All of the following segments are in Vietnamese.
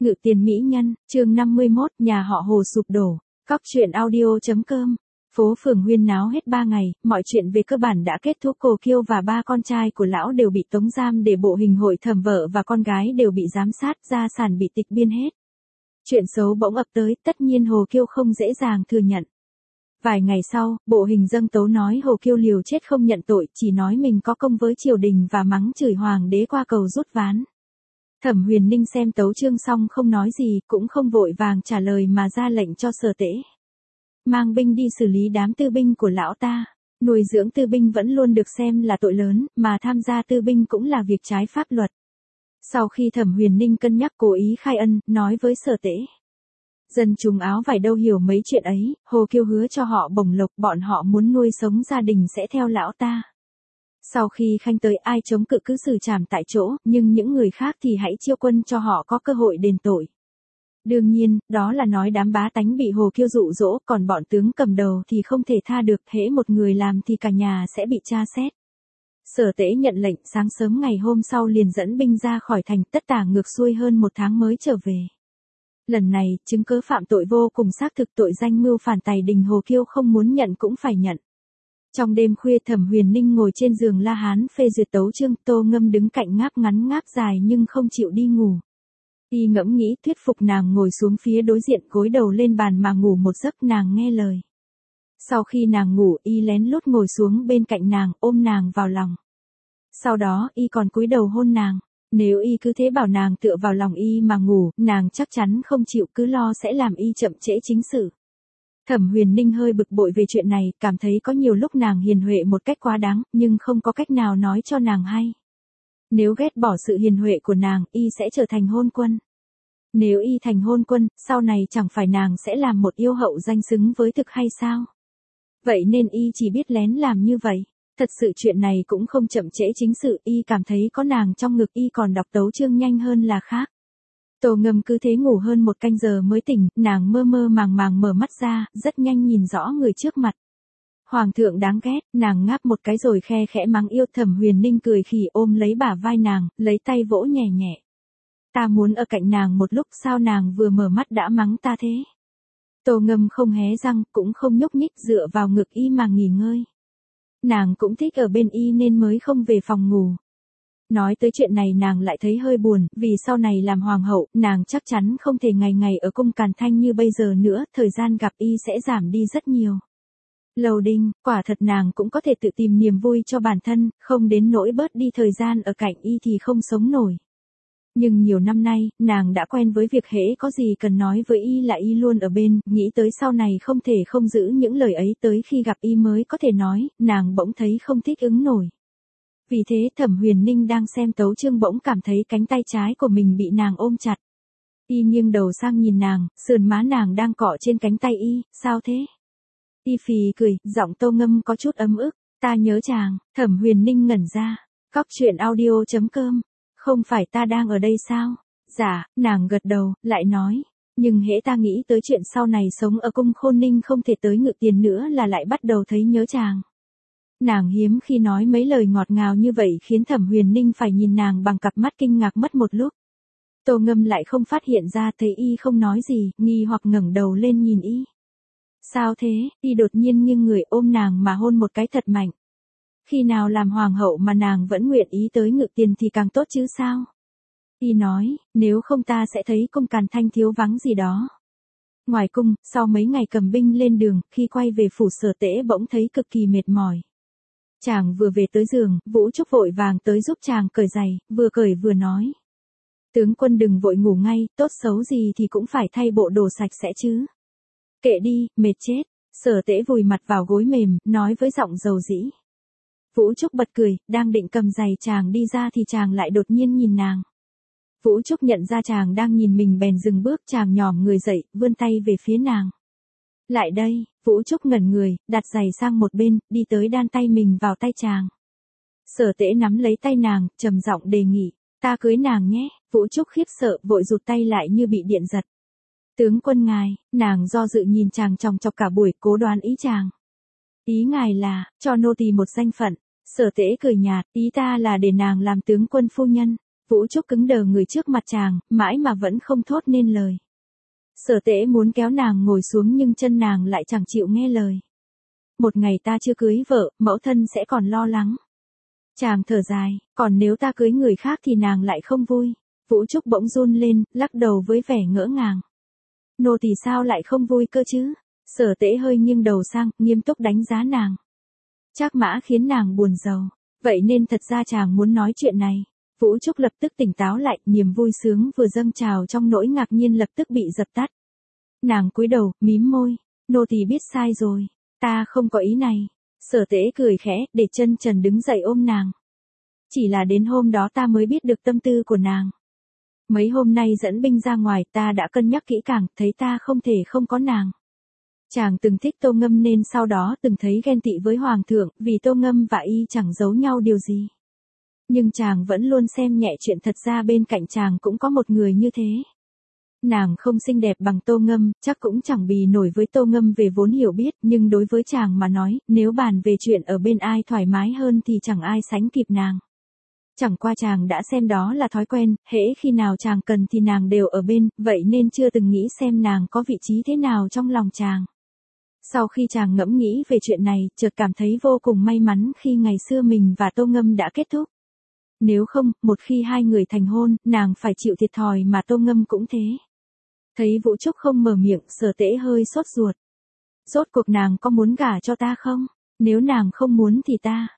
Ngự tiền mỹ nhân, chương 51, nhà họ Hồ sụp đổ. Cóc truyện audio.com. Phố phường huyên náo hết 3 ngày, mọi chuyện về cơ bản đã kết thúc. Cô Kiêu và 3 con trai của lão đều bị tống giam để bộ hình hội thẩm, vợ và con gái đều bị giám sát, gia sản bị tịch biên hết. Chuyện xấu bỗng ập tới, tất nhiên Hồ Kiêu không dễ dàng thừa nhận. Vài ngày sau, bộ hình dâng tấu nói Hồ Kiêu liều chết không nhận tội, chỉ nói mình có công với triều đình và mắng chửi hoàng đế qua cầu rút ván. Thẩm Huyền Ninh xem tấu chương xong không nói gì, cũng không vội vàng trả lời mà ra lệnh cho Sở Tễ mang binh đi xử lý đám tư binh của lão ta. Nuôi dưỡng tư binh vẫn luôn được xem là tội lớn, mà tham gia tư binh cũng là việc trái pháp luật. Sau khi Thẩm Huyền Ninh cân nhắc cố ý khai ân, nói với Sở Tễ. Dân chúng áo vải đâu hiểu mấy chuyện ấy, Hồ Kiêu hứa cho họ bổng lộc, bọn họ muốn nuôi sống gia đình sẽ theo lão ta. Sau khi khanh tới, ai chống cự cứ xử trảm tại chỗ, nhưng những người khác thì hãy chiêu quân cho họ có cơ hội đền tội. Đương nhiên, đó là nói đám bá tánh bị Hồ Kiêu dụ dỗ, còn bọn tướng cầm đầu thì không thể tha được, hễ một người làm thì cả nhà sẽ bị tra xét. Sở Tễ nhận lệnh, sáng sớm ngày hôm sau liền dẫn binh ra khỏi thành, tất tả ngược xuôi hơn 1 tháng mới trở về. Lần này, chứng cớ phạm tội vô cùng xác thực, tội danh mưu phản Tài Đình Hồ Kiêu không muốn nhận cũng phải nhận. Trong đêm khuya, Thẩm Huyền Ninh ngồi trên giường La Hán phê duyệt tấu chương, Tô Ngâm đứng cạnh ngáp ngắn ngáp dài nhưng không chịu đi ngủ. Y ngẫm nghĩ thuyết phục nàng ngồi xuống phía đối diện, gối đầu lên bàn mà ngủ một giấc, nàng nghe lời. Sau khi nàng ngủ, Y lén lút ngồi xuống bên cạnh nàng, ôm nàng vào lòng. Sau đó, Y còn cúi đầu hôn nàng. Nếu Y cứ thế bảo nàng tựa vào lòng Y mà ngủ, nàng chắc chắn không chịu, cứ lo sẽ làm Y chậm trễ chính sự. Thẩm Huyền Ninh hơi bực bội về chuyện này, cảm thấy có nhiều lúc nàng hiền huệ một cách quá đáng, nhưng không có cách nào nói cho nàng hay. Nếu ghét bỏ sự hiền huệ của nàng, Y sẽ trở thành hôn quân. Nếu Y thành hôn quân, sau này chẳng phải nàng sẽ làm một yêu hậu danh xứng với thực hay sao? Vậy nên Y chỉ biết lén làm như vậy. Thật sự chuyện này cũng không chậm trễ chính sự, Y cảm thấy có nàng trong ngực Y còn đọc tấu chương nhanh hơn là khác. Tô Ngâm cứ thế ngủ hơn 1 canh giờ mới tỉnh, nàng mơ mơ màng màng mở mắt ra, rất nhanh nhìn rõ người trước mặt. Hoàng thượng đáng ghét, nàng ngáp một cái rồi khe khẽ mắng yêu. Thẩm Huyền Ninh cười khì ôm lấy bả vai nàng, lấy tay vỗ nhẹ nhẹ. Ta muốn ở cạnh nàng một lúc, sao nàng vừa mở mắt đã mắng ta thế? Tô Ngâm không hé răng, cũng không nhúc nhích, dựa vào ngực Y mà nghỉ ngơi. Nàng cũng thích ở bên Y nên mới không về phòng ngủ. Nói tới chuyện này nàng lại thấy hơi buồn, vì sau này làm hoàng hậu, nàng chắc chắn không thể ngày ngày ở cung Càn Thanh như bây giờ nữa, thời gian gặp Y sẽ giảm đi rất nhiều. Lầu Đinh, quả thật nàng cũng có thể tự tìm niềm vui cho bản thân, không đến nỗi bớt đi thời gian ở cạnh Y thì không sống nổi. Nhưng nhiều năm nay, nàng đã quen với việc hễ có gì cần nói với Y là Y luôn ở bên, nghĩ tới sau này không thể không giữ những lời ấy, tới khi gặp Y mới có thể nói, nàng bỗng thấy không thích ứng nổi. Vì thế Thẩm Huyền Ninh đang xem tấu chương bỗng cảm thấy cánh tay trái của mình bị nàng ôm chặt. Y nghiêng đầu sang nhìn nàng, sườn má nàng đang cọ trên cánh tay Y, sao thế? Y phì cười, giọng Tô Ngâm có chút ấm ức, ta nhớ chàng. Thẩm Huyền Ninh ngẩn ra. Cóc truyện audio.com. Không phải ta đang ở đây sao? Dạ, nàng gật đầu, lại nói. Nhưng hễ ta nghĩ tới chuyện sau này sống ở cung Khôn Ninh không thể tới Ngự Tiền nữa là lại bắt đầu thấy nhớ chàng. Nàng hiếm khi nói mấy lời ngọt ngào như vậy khiến Thẩm Huyền Ninh phải nhìn nàng bằng cặp mắt kinh ngạc mất một lúc. Tô Ngâm lại không phát hiện ra, thấy Y không nói gì, nghi hoặc ngẩng đầu lên nhìn Y. Sao thế? Y đột nhiên nghiêng người ôm nàng mà hôn một cái thật mạnh. Khi nào làm hoàng hậu mà nàng vẫn nguyện ý tới Ngự Tiền thì càng tốt chứ sao? Y nói, nếu không ta sẽ thấy cung Càn Thanh thiếu vắng gì đó. Ngoài cung, sau mấy ngày cầm binh lên đường, khi quay về phủ Sở Tễ bỗng thấy cực kỳ mệt mỏi. Chàng vừa về tới giường, Vũ Trúc vội vàng tới giúp chàng cởi giày, vừa cởi vừa nói. Tướng quân đừng vội ngủ ngay, tốt xấu gì thì cũng phải thay bộ đồ sạch sẽ chứ. Kệ đi, mệt chết. Sở Tễ vùi mặt vào gối mềm, nói với giọng dầu dĩ. Vũ Trúc bật cười, đang định cầm giày chàng đi ra thì chàng lại đột nhiên nhìn nàng. Vũ Trúc nhận ra chàng đang nhìn mình bèn dừng bước, chàng nhòm người dậy, vươn tay về phía nàng. Lại đây, Vũ Trúc ngẩn người, đặt giày sang một bên, đi tới đan tay mình vào tay chàng. Sở Tễ nắm lấy tay nàng, trầm giọng đề nghị, ta cưới nàng nhé. Vũ Trúc khiếp sợ, vội rụt tay lại như bị điện giật. Tướng quân ngài, nàng do dự nhìn chàng chòng chọc cả buổi, cố đoán ý chàng. Ý ngài là, cho nô tỳ một danh phận. Sở Tễ cười nhạt, ý ta là để nàng làm tướng quân phu nhân. Vũ Trúc cứng đờ người trước mặt chàng, mãi mà vẫn không thốt nên lời. Sở Tễ muốn kéo nàng ngồi xuống nhưng chân nàng lại chẳng chịu nghe lời. Một ngày ta chưa cưới vợ, mẫu thân sẽ còn lo lắng. Chàng thở dài, còn nếu ta cưới người khác thì nàng lại không vui. Vũ Trúc bỗng run lên, lắc đầu với vẻ ngỡ ngàng. Nô tỳ sao lại không vui cơ chứ? Sở Tễ hơi nghiêng đầu sang, nghiêm túc đánh giá nàng. Trác Mã khiến nàng buồn rầu, vậy nên thật ra chàng muốn nói chuyện này. Vũ Trúc lập tức tỉnh táo lại, niềm vui sướng vừa dâng trào trong nỗi ngạc nhiên lập tức bị dập tắt. Nàng cúi đầu, mím môi, nô tỳ biết sai rồi, ta không có ý này. Sở Tễ cười khẽ, để chân trần đứng dậy ôm nàng. Chỉ là đến hôm đó ta mới biết được tâm tư của nàng. Mấy hôm nay dẫn binh ra ngoài ta đã cân nhắc kỹ càng, thấy ta không thể không có nàng. Chàng từng thích Tô Ngâm nên sau đó từng thấy ghen tị với Hoàng thượng, vì Tô Ngâm và y chẳng giấu nhau điều gì. Nhưng chàng vẫn luôn xem nhẹ chuyện thật ra bên cạnh chàng cũng có một người như thế. Nàng không xinh đẹp bằng Tô Ngâm, chắc cũng chẳng bì nổi với Tô Ngâm về vốn hiểu biết, nhưng đối với chàng mà nói, nếu bàn về chuyện ở bên ai thoải mái hơn thì chẳng ai sánh kịp nàng. Chẳng qua chàng đã xem đó là thói quen, hễ khi nào chàng cần thì nàng đều ở bên, vậy nên chưa từng nghĩ xem nàng có vị trí thế nào trong lòng chàng. Sau khi chàng ngẫm nghĩ về chuyện này, chợt cảm thấy vô cùng may mắn khi ngày xưa mình và Tô Ngâm đã kết thúc. Nếu không, một khi hai người thành hôn, nàng phải chịu thiệt thòi mà Tô Ngâm cũng thế. Thấy Vũ Trúc không mở miệng, Sở Tễ hơi sốt ruột. Rốt cuộc nàng có muốn gả cho ta không? Nếu nàng không muốn thì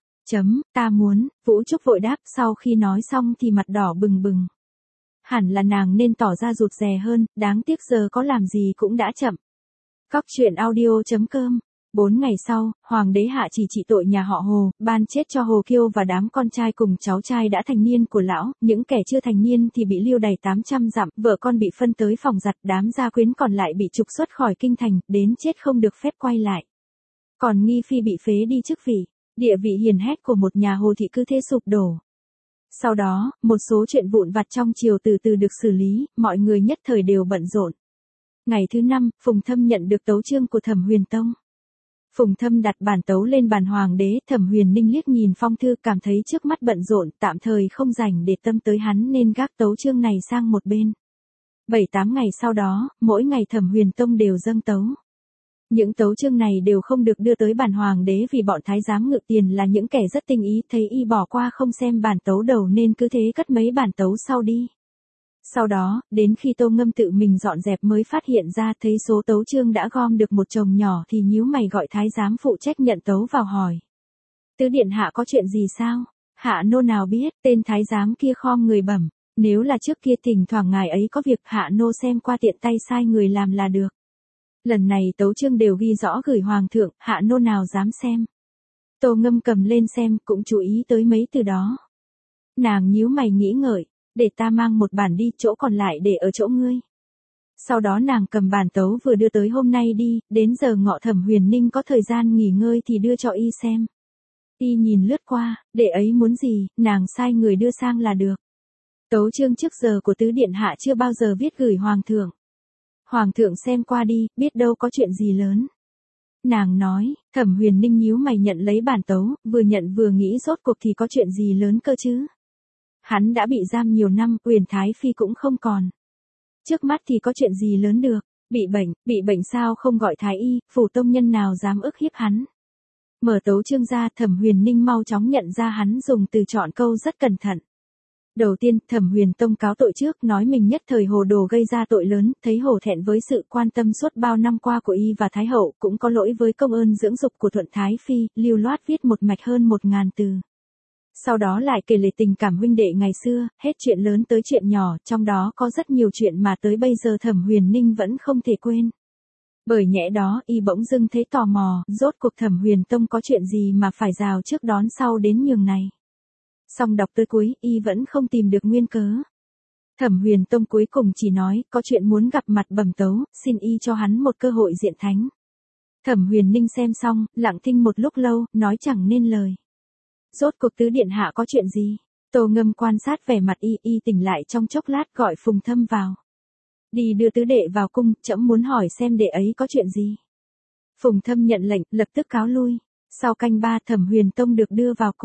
ta muốn, Vũ Trúc vội đáp, sau khi nói xong thì mặt đỏ bừng bừng. Hẳn là nàng nên tỏ ra rụt rè hơn, đáng tiếc giờ có làm gì cũng đã chậm. Cóc truyện audio.com 4 ngày sau, Hoàng đế hạ chỉ trị tội nhà họ Hồ, ban chết cho Hồ Kiêu và đám con trai cùng cháu trai đã thành niên của lão, những kẻ chưa thành niên thì bị lưu đày 800 dặm, vợ con bị phân tới phòng giặt, đám gia quyến còn lại bị trục xuất khỏi kinh thành, đến chết không được phép quay lại. Còn Nghi Phi bị phế đi chức vị, địa vị hiền hách của một nhà Hồ thị cứ thế sụp đổ. Sau đó, một số chuyện vụn vặt trong triều từ từ được xử lý, mọi người nhất thời đều bận rộn. Ngày thứ 5, Phùng Thâm nhận được tấu chương của Thẩm Huyền Tông. Phùng Thâm đặt bản tấu lên bàn Hoàng đế, Thẩm Huyền Ninh liếc nhìn phong thư cảm thấy trước mắt bận rộn, tạm thời không rảnh để tâm tới hắn nên gác tấu chương này sang một bên. 7-8 ngày sau đó, mỗi ngày Thẩm Huyền Tông đều dâng tấu. Những tấu chương này đều không được đưa tới bàn Hoàng đế vì bọn thái giám ngự tiền là những kẻ rất tinh ý, thấy y bỏ qua không xem bản tấu đầu nên cứ thế cất mấy bản tấu sau đi. Sau đó, đến khi Tô Ngâm tự mình dọn dẹp mới phát hiện ra thấy số tấu chương đã gom được một chồng nhỏ thì nhíu mày gọi thái giám phụ trách nhận tấu vào hỏi. Tứ điện hạ có chuyện gì sao? Hạ nô nào biết, tên thái giám kia khom người bẩm. Nếu là trước kia thỉnh thoảng ngài ấy có việc hạ nô xem qua tiện tay sai người làm là được. Lần này tấu chương đều ghi rõ gửi hoàng thượng, hạ nô nào dám xem. Tô Ngâm cầm lên xem, cũng chú ý tới mấy từ đó. Nàng nhíu mày nghĩ ngợi. Để ta mang một bản đi, chỗ còn lại để ở chỗ ngươi. Sau đó nàng cầm bản tấu vừa đưa tới hôm nay đi, đến giờ ngọ Thẩm Huyền Ninh có thời gian nghỉ ngơi thì đưa cho y xem. Y nhìn lướt qua, để ấy muốn gì, nàng sai người đưa sang là được. Tấu chương trước giờ của tứ điện hạ chưa bao giờ viết gửi hoàng thượng. Hoàng thượng xem qua đi, biết đâu có chuyện gì lớn. Nàng nói, Thẩm Huyền Ninh nhíu mày nhận lấy bản tấu, vừa nhận vừa nghĩ rốt cuộc thì có chuyện gì lớn cơ chứ. Hắn đã bị giam nhiều năm, Uyển Thái Phi cũng không còn. Trước mắt thì có chuyện gì lớn được, bị bệnh sao không gọi thái y, phủ tông nhân nào dám ức hiếp hắn. Mở tấu chương ra, Thẩm Huyền Ninh mau chóng nhận ra hắn dùng từ chọn câu rất cẩn thận. Đầu tiên, Thẩm Huyền Tông cáo tội trước, nói mình nhất thời hồ đồ gây ra tội lớn, thấy hổ thẹn với sự quan tâm suốt bao năm qua của y và Thái Hậu, cũng có lỗi với công ơn dưỡng dục của Thuận Thái Phi, lưu loát viết một mạch hơn 1000 từ. Sau đó lại kể lể tình cảm huynh đệ ngày xưa, hết chuyện lớn tới chuyện nhỏ, trong đó có rất nhiều chuyện mà tới bây giờ Thẩm Huyền Ninh vẫn không thể quên. Bởi nhẽ đó, y bỗng dưng thấy tò mò, rốt cuộc Thẩm Huyền Tông có chuyện gì mà phải rào trước đón sau đến nhường này. Xong đọc tới cuối, y vẫn không tìm được nguyên cớ. Thẩm Huyền Tông cuối cùng chỉ nói, có chuyện muốn gặp mặt bẩm tấu, xin y cho hắn một cơ hội diện thánh. Thẩm Huyền Ninh xem xong, lặng thinh một lúc lâu, nói chẳng nên lời. Rốt cuộc tứ điện hạ có chuyện gì? Tô Ngâm quan sát vẻ mặt y tỉnh lại trong chốc lát gọi Phùng Thâm vào. Đi đưa tứ đệ vào cung, trẫm muốn hỏi xem đệ ấy có chuyện gì. Phùng Thâm nhận lệnh, lập tức cáo lui. Sau canh 3 Thẩm Huyền Tông được đưa vào cung.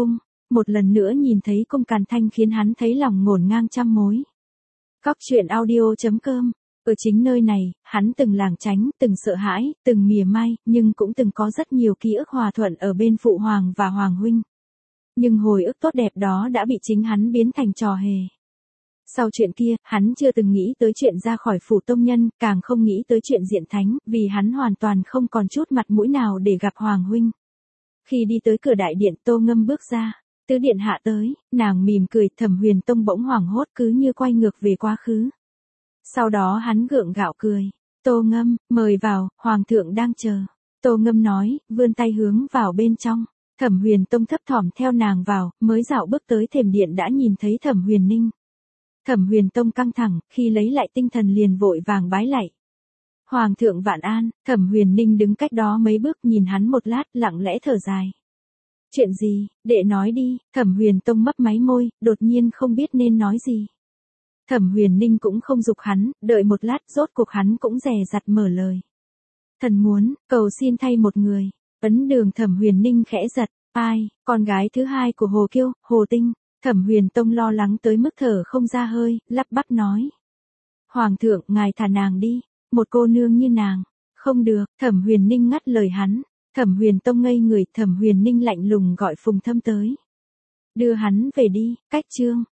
một lần nữa nhìn thấy cung Càn Thanh khiến hắn thấy lòng ngổn ngang trăm mối. Cóc truyện audio.com. Ở chính nơi này, hắn từng lảng tránh, từng sợ hãi, từng mỉa mai, nhưng cũng từng có rất nhiều ký ức hòa thuận ở bên phụ hoàng và hoàng huynh. Nhưng hồi ức tốt đẹp đó đã bị chính hắn biến thành trò hề. Sau chuyện kia, hắn chưa từng nghĩ tới chuyện ra khỏi phủ tông nhân, càng không nghĩ tới chuyện diện thánh, vì hắn hoàn toàn không còn chút mặt mũi nào để gặp hoàng huynh. Khi đi tới cửa đại điện, Tô Ngâm bước ra. Tứ điện hạ tới, nàng mỉm cười, Thẩm Huyền Tông bỗng hoảng hốt cứ như quay ngược về quá khứ. Sau đó hắn gượng gạo cười. Tô Ngâm, mời vào, hoàng thượng đang chờ. Tô Ngâm nói, vươn tay hướng vào bên trong. Thẩm Huyền Tông thấp thỏm theo nàng vào, mới dạo bước tới thềm điện đã nhìn thấy Thẩm Huyền Ninh. Thẩm Huyền Tông căng thẳng, khi lấy lại tinh thần liền vội vàng bái lạy. Hoàng thượng vạn an. Thẩm Huyền Ninh đứng cách đó mấy bước nhìn hắn một lát, lặng lẽ thở dài. Chuyện gì, đệ nói đi. Thẩm Huyền Tông mấp máy môi, đột nhiên không biết nên nói gì. Thẩm Huyền Ninh cũng không giục hắn, đợi một lát rốt cuộc hắn cũng dè dặt mở lời. Thần muốn, cầu xin thay một người. Ấn Đường. Thẩm Huyền Ninh khẽ giật. Ai, con gái thứ hai của Hồ Kiêu, Hồ Tinh. Thẩm Huyền Tông lo lắng tới mức thở không ra hơi, lắp bắp nói. Hoàng thượng, ngài thả nàng đi, một cô nương như nàng. Không được. Thẩm Huyền Ninh ngắt lời hắn. Thẩm Huyền Tông ngây người, Thẩm Huyền Ninh lạnh lùng gọi Phùng Thâm tới. Đưa hắn về đi. Cách chương.